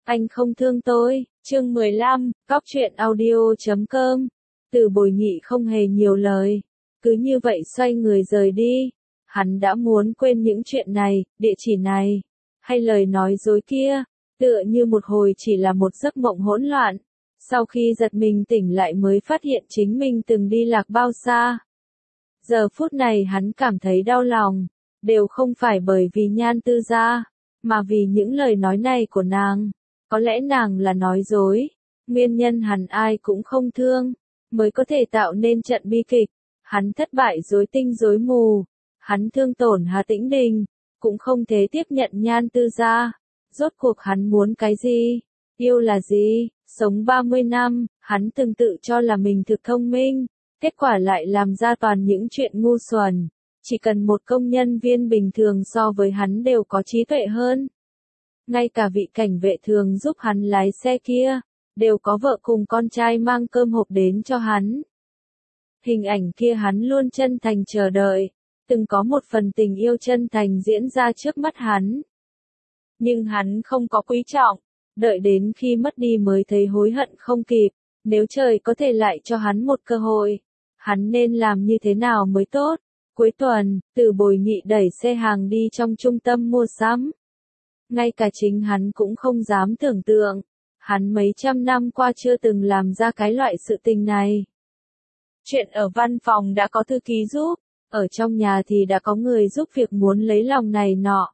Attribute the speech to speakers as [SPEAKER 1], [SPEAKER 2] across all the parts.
[SPEAKER 1] Anh không thương tôi. Chương 15, Góc truyện audio.com. Từ Bồi Nhị không hề nhiều lời, cứ như vậy xoay người rời đi. Hắn đã muốn quên những chuyện này, địa chỉ này, hay lời nói dối kia, tựa như một hồi chỉ là một giấc mộng hỗn loạn. Sau khi giật mình tỉnh lại mới phát hiện chính mình từng đi lạc bao xa. Giờ phút này hắn cảm thấy đau lòng, đều không phải bởi vì Nhan Tư Gia, mà vì những lời nói này của nàng. Có lẽ nàng là nói dối, nguyên nhân hẳn ai cũng không thương, mới có thể tạo nên trận bi kịch. Hắn thất bại rối tinh rối mù, hắn thương tổn Hà Tĩnh Đình, cũng không thể tiếp nhận Nhan Tư Gia. Rốt cuộc hắn muốn cái gì? Yêu là gì? Sống 30 năm, hắn từng tự cho là mình thực thông minh, kết quả lại làm ra toàn những chuyện ngu xuẩn. Chỉ cần một công nhân viên bình thường so với hắn đều có trí tuệ hơn. Ngay cả vị cảnh vệ thường giúp hắn lái xe kia, đều có vợ cùng con trai mang cơm hộp đến cho hắn. Hình ảnh kia hắn luôn chân thành chờ đợi, từng có một phần tình yêu chân thành diễn ra trước mắt hắn. Nhưng hắn không có quý trọng, đợi đến khi mất đi mới thấy hối hận không kịp. Nếu trời có thể lại cho hắn một cơ hội, hắn nên làm như thế nào mới tốt? Cuối tuần, Từ Bồi Nhị đẩy xe hàng đi trong trung tâm mua sắm. Ngay cả chính hắn cũng không dám tưởng tượng, hắn mấy trăm năm qua chưa từng làm ra cái loại sự tình này. Chuyện ở văn phòng đã có thư ký giúp, ở trong nhà thì đã có người giúp việc muốn lấy lòng này nọ.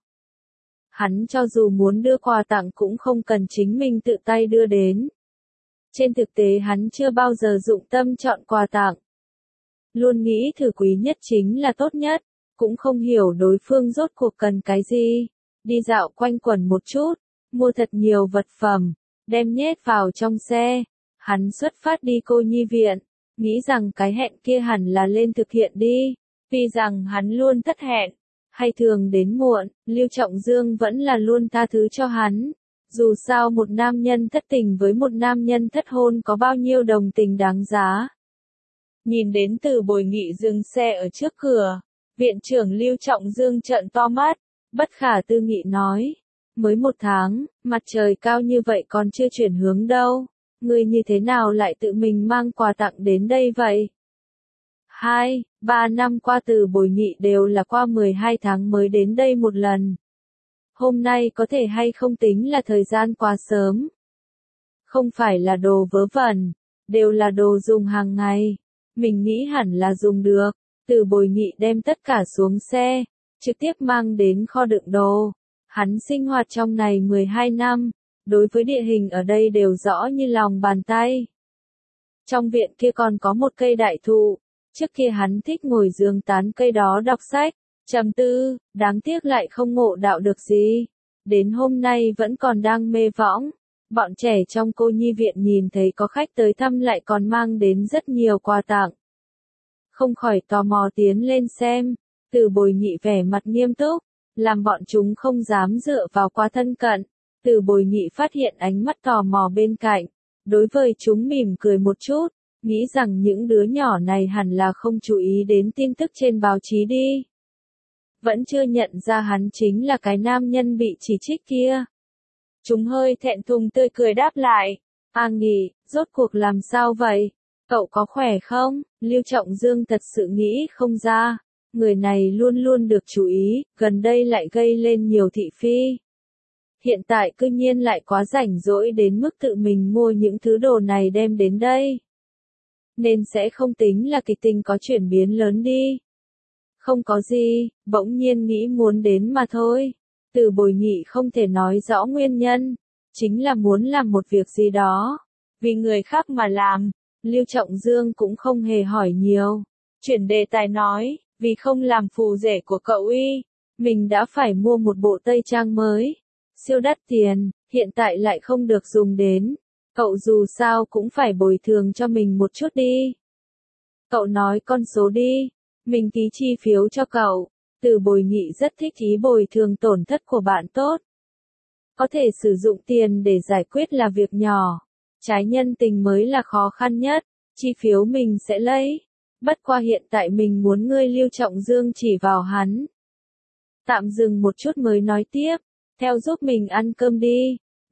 [SPEAKER 1] Hắn cho dù muốn đưa quà tặng cũng không cần chính mình tự tay đưa đến. Trên thực tế hắn chưa bao giờ dụng tâm chọn quà tặng. Luôn nghĩ thử quý nhất chính là tốt nhất, cũng không hiểu đối phương rốt cuộc cần cái gì. Đi dạo quanh quẩn một chút, mua thật nhiều vật phẩm, đem nhét vào trong xe. Hắn xuất phát đi cô nhi viện, nghĩ rằng cái hẹn kia hẳn là lên thực hiện đi. Vì rằng hắn luôn thất hẹn, hay thường đến muộn, Lưu Trọng Dương vẫn là luôn tha thứ cho hắn. Dù sao một nam nhân thất tình với một nam nhân thất hôn có bao nhiêu đồng tình đáng giá. Nhìn đến Từ Bồi Nhị dừng xe ở trước cửa, viện trưởng Lưu Trọng Dương trợn to mắt, bất khả tư nghị nói. Mới 1 tháng, mặt trời cao như vậy còn chưa chuyển hướng đâu, ngươi như thế nào lại tự mình mang quà tặng đến đây vậy? 2-3 năm qua Từ Bồi Nhị đều là qua 12 tháng mới đến đây một lần. Hôm nay có thể hay không tính là thời gian quá sớm. Không phải là đồ vớ vẩn, đều là đồ dùng hàng ngày. Mình nghĩ hẳn là dùng được. Từ Bồi Nhị đem tất cả xuống xe, trực tiếp mang đến kho đựng đồ. Hắn sinh hoạt trong này 12 năm, đối với địa hình ở đây đều rõ như lòng bàn tay. Trong viện kia còn có một cây đại thụ, trước kia hắn thích ngồi giường tán cây đó đọc sách, trầm tư, đáng tiếc lại không ngộ đạo được gì. Đến hôm nay vẫn còn đang mê võng. Bọn trẻ trong cô nhi viện nhìn thấy có khách tới thăm lại còn mang đến rất nhiều quà tặng. Không khỏi tò mò tiến lên xem. Từ Bồi Nhị vẻ mặt nghiêm túc, làm bọn chúng không dám dựa vào quá thân cận. Từ Bồi Nhị phát hiện ánh mắt tò mò bên cạnh, đối với chúng mỉm cười một chút, nghĩ rằng những đứa nhỏ này hẳn là không chú ý đến tin tức trên báo chí đi. Vẫn chưa nhận ra hắn chính là cái nam nhân bị chỉ trích kia. Chúng hơi thẹn thùng tươi cười đáp lại. A Nghị, rốt cuộc làm sao vậy? Cậu có khỏe không? Lưu Trọng Dương thật sự nghĩ không ra. Người này luôn luôn được chú ý, gần đây lại gây lên nhiều thị phi. Hiện tại cư nhiên lại quá rảnh rỗi đến mức tự mình mua những thứ đồ này đem đến đây. Nên sẽ không tính là kịch tình có chuyển biến lớn đi. Không có gì, bỗng nhiên nghĩ muốn đến mà thôi. Từ Bồi Nhị không thể nói rõ nguyên nhân, chính là muốn làm một việc gì đó, vì người khác mà làm. Lưu Trọng Dương cũng không hề hỏi nhiều, chuyển đề tài nói, vì không làm phù rể của cậu y, mình đã phải mua một bộ tây trang mới, siêu đắt tiền, hiện tại lại không được dùng đến, cậu dù sao cũng phải bồi thường cho mình một chút đi. Cậu nói con số đi, mình ký chi phiếu cho cậu. Từ Bồi Nhị rất thích ý bồi thường tổn thất của bạn tốt. Có thể sử dụng tiền để giải quyết là việc nhỏ. Trái nhân tình mới là khó khăn nhất. Chi phiếu mình sẽ lấy. Bất qua hiện tại mình muốn ngươi Lưu Trọng Dương chỉ vào hắn. Tạm dừng một chút mới nói tiếp. Theo giúp mình ăn cơm đi.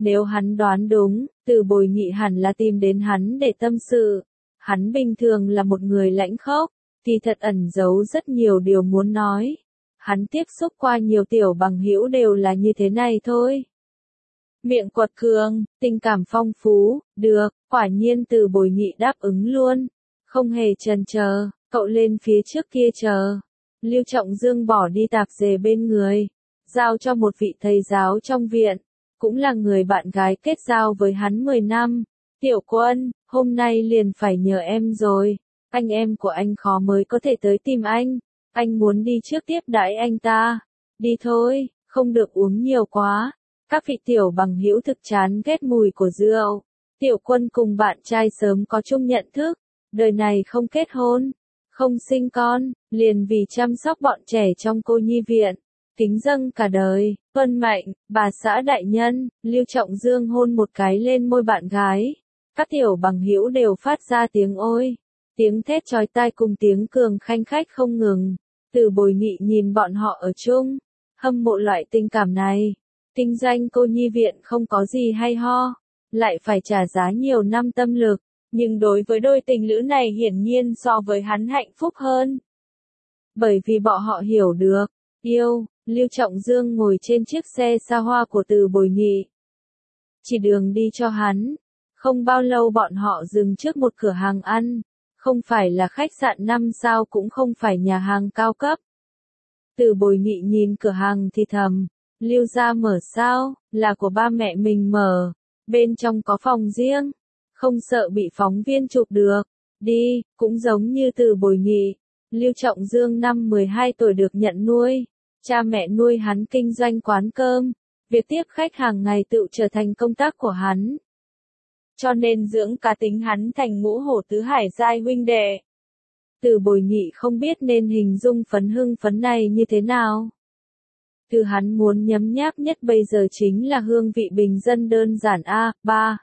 [SPEAKER 1] Nếu hắn đoán đúng, Từ Bồi Nhị hẳn là tìm đến hắn để tâm sự. Hắn bình thường là một người lãnh khốc, thì thật ẩn giấu rất nhiều điều muốn nói. Hắn tiếp xúc qua nhiều tiểu bằng hữu đều là như thế này thôi. Miệng quật cường, tình cảm phong phú, được, quả nhiên Từ Bồi Nhị đáp ứng luôn. Không hề chần chờ, cậu lên phía trước kia chờ. Lưu Trọng Dương bỏ đi tạp dề bên người, giao cho một vị thầy giáo trong viện, cũng là người bạn gái kết giao với hắn 10 năm. Tiểu Quân, hôm nay liền phải nhờ em rồi, anh em của anh khó mới có thể tới tìm anh muốn đi trước tiếp đãi anh ta. Đi thôi, không được uống nhiều quá. Các vị tiểu bằng hữu thực chán ghét mùi của rượu. Tiểu Quân cùng bạn trai sớm có chung nhận thức, đời này không kết hôn, không sinh con, liền vì chăm sóc bọn trẻ trong cô nhi viện, kính dâng cả đời. Tuân mệnh, bà xã đại nhân. Lưu Trọng Dương hôn một cái lên môi bạn gái. Các tiểu bằng hữu đều phát ra tiếng ôi, tiếng thét chói tai cùng tiếng cường khanh khách không ngừng. Từ Bồi Nhị nhìn bọn họ ở chung, hâm mộ loại tình cảm này. Kinh doanh cô nhi viện không có gì hay ho, lại phải trả giá nhiều năm tâm lực, nhưng đối với đôi tình lữ này hiển nhiên so với hắn hạnh phúc hơn. Bởi vì bọn họ hiểu được, yêu. Lưu Trọng Dương ngồi trên chiếc xe xa hoa của Từ Bồi Nhị, chỉ đường đi cho hắn. Không bao lâu bọn họ dừng trước một cửa hàng ăn, không phải là khách sạn 5 sao cũng không phải nhà hàng cao cấp. Từ Bồi Nhị nhìn cửa hàng thì thầm, Lưu gia mở sao, là của ba mẹ mình mở, bên trong có phòng riêng, không sợ bị phóng viên chụp được. Đi, cũng giống như Từ Bồi Nhị, Lưu Trọng Dương năm 12 tuổi được nhận nuôi, cha mẹ nuôi hắn kinh doanh quán cơm, việc tiếp khách hàng ngày tự trở thành công tác của hắn. Cho nên dưỡng cá tính hắn thành ngũ hổ tứ hải giai huynh đệ. Từ Bồi Nhị không biết nên hình dung hưng phấn này như thế nào. Thứ hắn muốn nhấm nháp nhất bây giờ chính là hương vị bình dân đơn giản. Ba.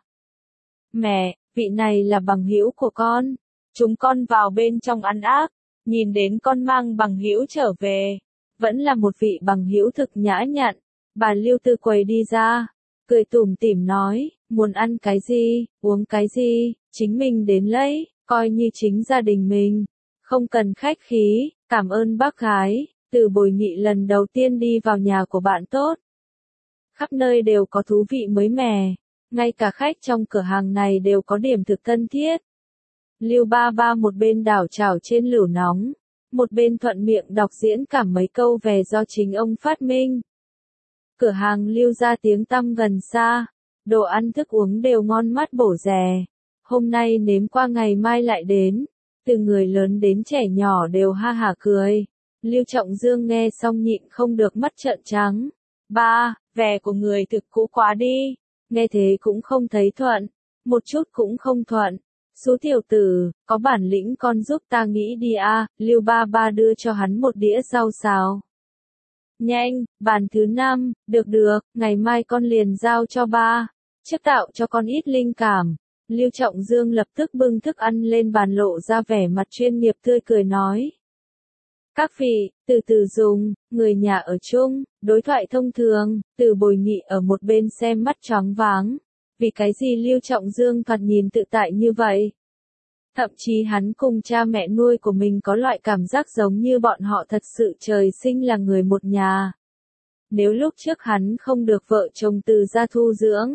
[SPEAKER 1] Mẹ, vị này là bằng hữu của con. Chúng con vào bên trong ăn ác, nhìn đến con mang bằng hữu trở về. Vẫn là một vị bằng hữu thực nhã nhặn. Bà Lưu từ quầy đi ra, cười tủm tỉm nói, muốn ăn cái gì, uống cái gì, chính mình đến lấy, coi như chính gia đình mình. Không cần khách khí, cảm ơn bác gái. Từ Bồi Nhị lần đầu tiên đi vào nhà của bạn tốt. Khắp nơi đều có thú vị mới mẻ, ngay cả khách trong cửa hàng này đều có điểm thực thân thiết. Lưu Ba Ba một bên đảo chảo trên lửa nóng, một bên thuận miệng đọc diễn cảm mấy câu về do chính ông phát minh. Cửa hàng Lưu ra tiếng tăm gần xa, đồ ăn thức uống đều ngon mắt bổ rẻ. Hôm nay nếm qua ngày mai lại đến, từ người lớn đến trẻ nhỏ đều ha hả cười. Lưu Trọng Dương nghe xong nhịn không được mắt trợn trắng. Ba, vẻ của người thực cũ quá đi. Nghe thế cũng không thấy thuận, một chút cũng không thuận. Số tiểu tử, có bản lĩnh con giúp ta nghĩ đi a. Lưu Ba Ba đưa cho hắn một đĩa rau xào. Nhanh, bàn thứ 5, được, ngày mai con liền giao cho ba. Trước tạo cho con ít linh cảm. Lưu Trọng Dương lập tức bưng thức ăn lên bàn lộ ra vẻ mặt chuyên nghiệp tươi cười nói. Các vị, từ từ dùng, người nhà ở chung, đối thoại thông thường. Từ Bồi Nhị ở một bên xem mắt choáng váng. Vì cái gì Lưu Trọng Dương thoạt nhìn tự tại như vậy? Thậm chí hắn cùng cha mẹ nuôi của mình có loại cảm giác giống như bọn họ thật sự trời sinh là người một nhà. Nếu lúc trước hắn không được vợ chồng Từ gia thu dưỡng,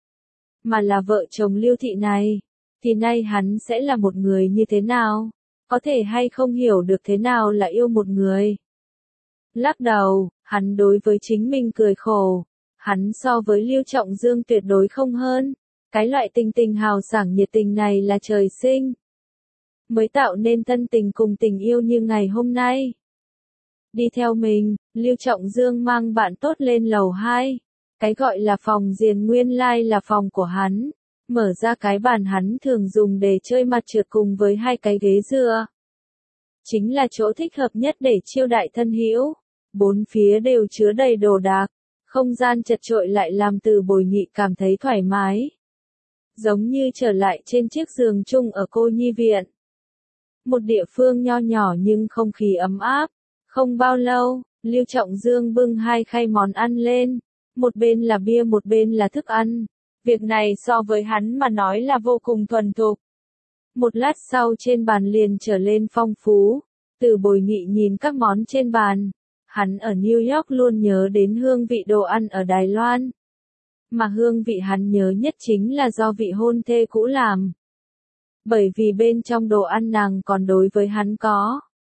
[SPEAKER 1] mà là vợ chồng Lưu thị này, thì nay hắn sẽ là một người như thế nào? Có thể hay không hiểu được thế nào là yêu một người? Lắc đầu, hắn đối với chính mình cười khổ. Hắn so với Lưu Trọng Dương tuyệt đối không hơn. Cái loại tình hào sảng nhiệt tình này là trời sinh, mới tạo nên thân tình cùng tình yêu như ngày hôm nay. Đi theo mình, Lưu Trọng Dương mang bạn tốt lên lầu 2. Cái gọi là phòng riêng nguyên lai là phòng của hắn. Mở ra cái bàn hắn thường dùng để chơi mặt trượt cùng với 2 cái ghế dựa. Chính là chỗ thích hợp nhất để chiêu đại thân hữu. 4 phía đều chứa đầy đồ đạc. Không gian chật chội lại làm Từ Bồi Nhị cảm thấy thoải mái. Giống như trở lại trên chiếc giường chung ở cô nhi viện. Một địa phương nho nhỏ nhưng không khí ấm áp. Không bao lâu, Lưu Trọng Dương bưng 2 khay món ăn lên. Một bên là bia một bên là thức ăn. Việc này so với hắn mà nói là vô cùng thuần thục. Một lát sau trên bàn liền trở lên phong phú. Từ Bồi Nghị nhìn các món trên bàn. Hắn ở New York luôn nhớ đến hương vị đồ ăn ở Đài Loan. Mà hương vị hắn nhớ nhất chính là do vị hôn thê cũ làm. Bởi vì bên trong đồ ăn nàng còn đối với hắn có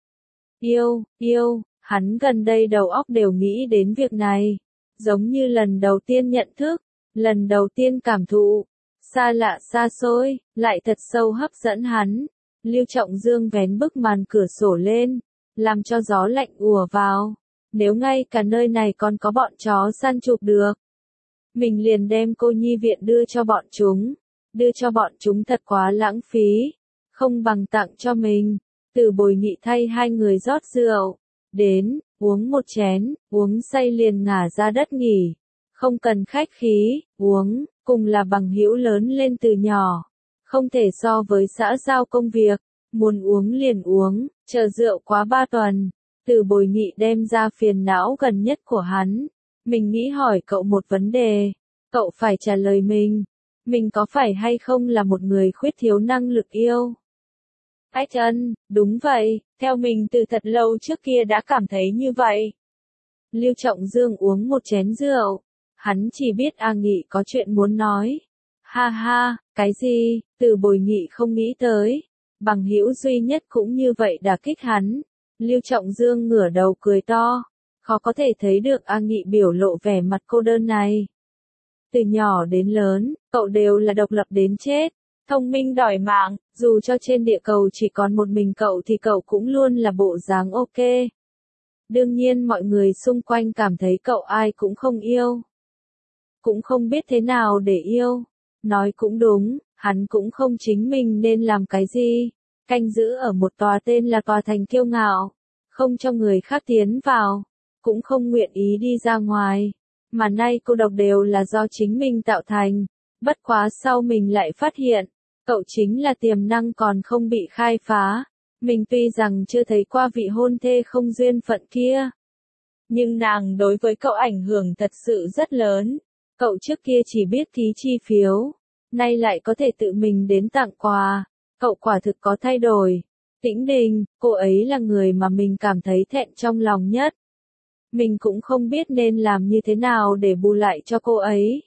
[SPEAKER 1] yêu, hắn gần đây đầu óc đều nghĩ đến việc này. Giống như lần đầu tiên nhận thức, lần đầu tiên cảm thụ, xa lạ xa xôi, lại thật sâu hấp dẫn hắn. Lưu Trọng Dương vén bức màn cửa sổ lên, làm cho gió lạnh ùa vào. Nếu ngay cả nơi này còn có bọn chó săn chụp được, mình liền đem cô nhi viện đưa cho bọn chúng. Đưa cho bọn chúng thật quá lãng phí, không bằng tặng cho mình. Từ Bồi Nghị thay hai người rót rượu, đến, uống một chén, uống say liền ngả ra đất nghỉ. Không cần khách khí, uống, cùng là bằng hữu lớn lên từ nhỏ. Không thể so với xã giao công việc, muốn uống liền uống, chờ rượu quá 3 tuần. Từ Bồi Nghị đem ra phiền não gần nhất của hắn. Mình nghĩ hỏi cậu một vấn đề, cậu phải trả lời mình. Mình có phải hay không là một người khuyết thiếu năng lực yêu? Ách ân, đúng vậy, theo mình từ thật lâu trước kia đã cảm thấy như vậy. Lưu Trọng Dương uống một chén rượu, hắn chỉ biết A Nghị có chuyện muốn nói. Ha ha, cái gì? Từ Bồi Nghị không nghĩ tới. Bằng hữu duy nhất cũng như vậy đả kích hắn. Lưu Trọng Dương ngửa đầu cười to, khó có thể thấy được A Nghị biểu lộ vẻ mặt cô đơn này. Từ nhỏ đến lớn, cậu đều là độc lập đến chết, thông minh đòi mạng, dù cho trên địa cầu chỉ còn một mình cậu thì cậu cũng luôn là bộ dáng ok. Đương nhiên mọi người xung quanh cảm thấy cậu ai cũng không yêu. Cũng không biết thế nào để yêu. Nói cũng đúng, hắn cũng không chính mình nên làm cái gì. Canh giữ ở một tòa tên là tòa thành kiêu ngạo, không cho người khác tiến vào, cũng không nguyện ý đi ra ngoài. Mà nay cô độc đều là do chính mình tạo thành. Bất quá sau mình lại phát hiện, cậu chính là tiềm năng còn không bị khai phá. Mình tuy rằng chưa thấy qua vị hôn thê không duyên phận kia, nhưng nàng đối với cậu ảnh hưởng thật sự rất lớn. Cậu trước kia chỉ biết ký chi phiếu, nay lại có thể tự mình đến tặng quà. Cậu quả thực có thay đổi. Tĩnh Đình, cô ấy là người mà mình cảm thấy thẹn trong lòng nhất. Mình cũng không biết nên làm như thế nào để bù lại cho cô ấy.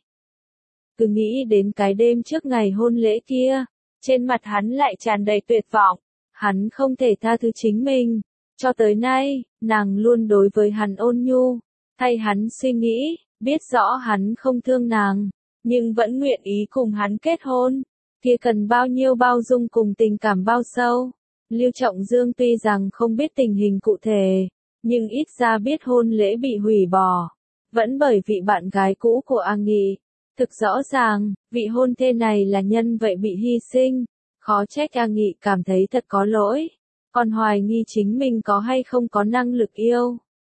[SPEAKER 1] Cứ nghĩ đến cái đêm trước ngày hôn lễ kia, trên mặt hắn lại tràn đầy tuyệt vọng. Hắn không thể tha thứ chính mình. Cho tới nay, nàng luôn đối với hắn ôn nhu, thay hắn suy nghĩ, biết rõ hắn không thương nàng, nhưng vẫn nguyện ý cùng hắn kết hôn. Kia cần bao nhiêu bao dung cùng tình cảm bao sâu. Lưu Trọng Dương tuy rằng không biết tình hình cụ thể, nhưng ít ra biết hôn lễ bị hủy bỏ, vẫn bởi vị bạn gái cũ của A Nghị. Thực rõ ràng, vị hôn thê này là nhân vậy bị hy sinh, khó trách A Nghị cảm thấy thật có lỗi, còn hoài nghi chính mình có hay không có năng lực yêu.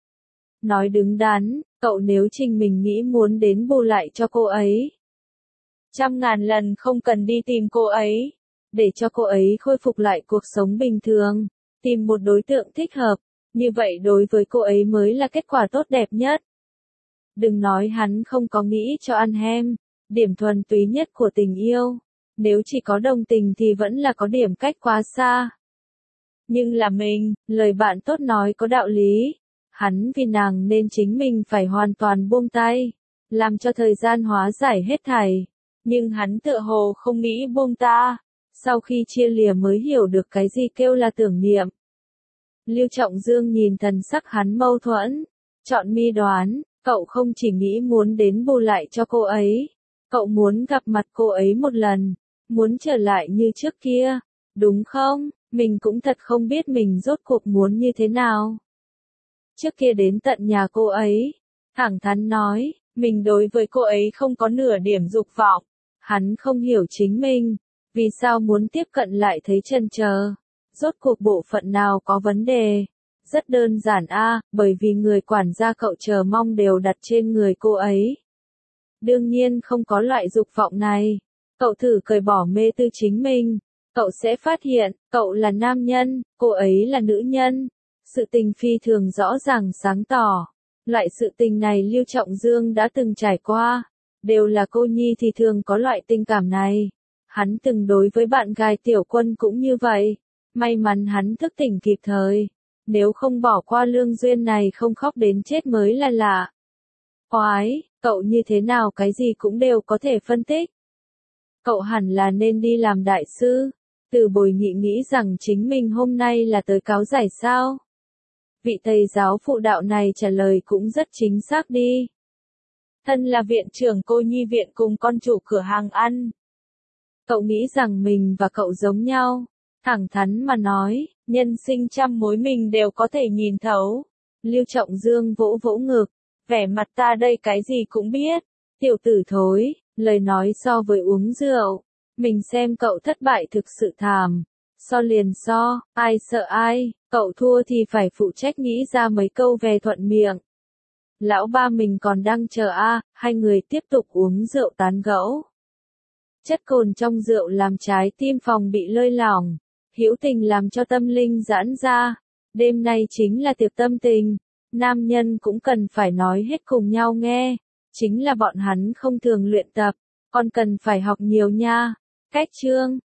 [SPEAKER 1] Nói đứng đắn, cậu nếu trình mình nghĩ muốn đến bù lại cho cô ấy, 100.000 lần không cần đi tìm cô ấy, để cho cô ấy khôi phục lại cuộc sống bình thường, tìm một đối tượng thích hợp, như vậy đối với cô ấy mới là kết quả tốt đẹp nhất. Đừng nói hắn không có nghĩ cho ăn hem, điểm thuần túy nhất của tình yêu, nếu chỉ có đồng tình thì vẫn là có điểm cách quá xa. Nhưng là mình, lời bạn tốt nói có đạo lý, hắn vì nàng nên chính mình phải hoàn toàn buông tay, làm cho thời gian hóa giải hết thảy. Nhưng hắn tựa hồ không nghĩ buông ta, sau khi chia lìa mới hiểu được cái gì kêu là tưởng niệm. Lưu Trọng Dương nhìn thần sắc hắn mâu thuẫn, chọn mi đoán, cậu không chỉ nghĩ muốn đến bù lại cho cô ấy, cậu muốn gặp mặt cô ấy một lần, muốn trở lại như trước kia, đúng không? Mình cũng thật không biết mình rốt cuộc muốn như thế nào. Trước kia đến tận nhà cô ấy, thẳng thắn nói, mình đối với cô ấy không có nửa điểm dục vọng. Hắn không hiểu chính mình, vì sao muốn tiếp cận lại thấy chần chờ. Rốt cuộc bộ phận nào có vấn đề? Rất đơn giản bởi vì người quản gia cậu chờ mong đều đặt trên người cô ấy. Đương nhiên không có loại dục vọng này. Cậu thử cởi bỏ mê tư chính mình, cậu sẽ phát hiện, cậu là nam nhân, cô ấy là nữ nhân. Sự tình phi thường rõ ràng sáng tỏ. Loại sự tình này Lưu Trọng Dương đã từng trải qua. Đều là cô nhi thì thường có loại tình cảm này. Hắn từng đối với bạn gái Tiểu Quân cũng như vậy. May mắn hắn thức tỉnh kịp thời. Nếu không bỏ qua lương duyên này không khóc đến chết mới là lạ. Oái, cậu như thế nào cái gì cũng đều có thể phân tích. Cậu hẳn là nên đi làm đại sư. Từ Bồi Nhị nghĩ rằng chính mình hôm nay là tới cáo giải sao. Vị thầy giáo phụ đạo này trả lời cũng rất chính xác đi. Thân là viện trưởng cô nhi viện cùng con chủ cửa hàng ăn. Cậu nghĩ rằng mình và cậu giống nhau. Thẳng thắn mà nói, nhân sinh trăm mối mình đều có thể nhìn thấu. Lưu Trọng Dương vỗ vỗ ngực. Vẻ mặt ta đây cái gì cũng biết. Tiểu tử thối, lời nói so với uống rượu. Mình xem cậu thất bại thực sự thảm. So liền so, ai sợ ai, cậu thua thì phải phụ trách nghĩ ra mấy câu về thuận miệng. Lão ba mình còn đang chờ hai người tiếp tục uống rượu tán gẫu. Chất cồn trong rượu làm trái tim phòng bị lơi lỏng, hữu tình làm cho tâm linh giãn ra. Đêm nay chính là tiệc tâm tình, nam nhân cũng cần phải nói hết cùng nhau nghe. Chính là bọn hắn không thường luyện tập, còn cần phải học nhiều nha. Cách chương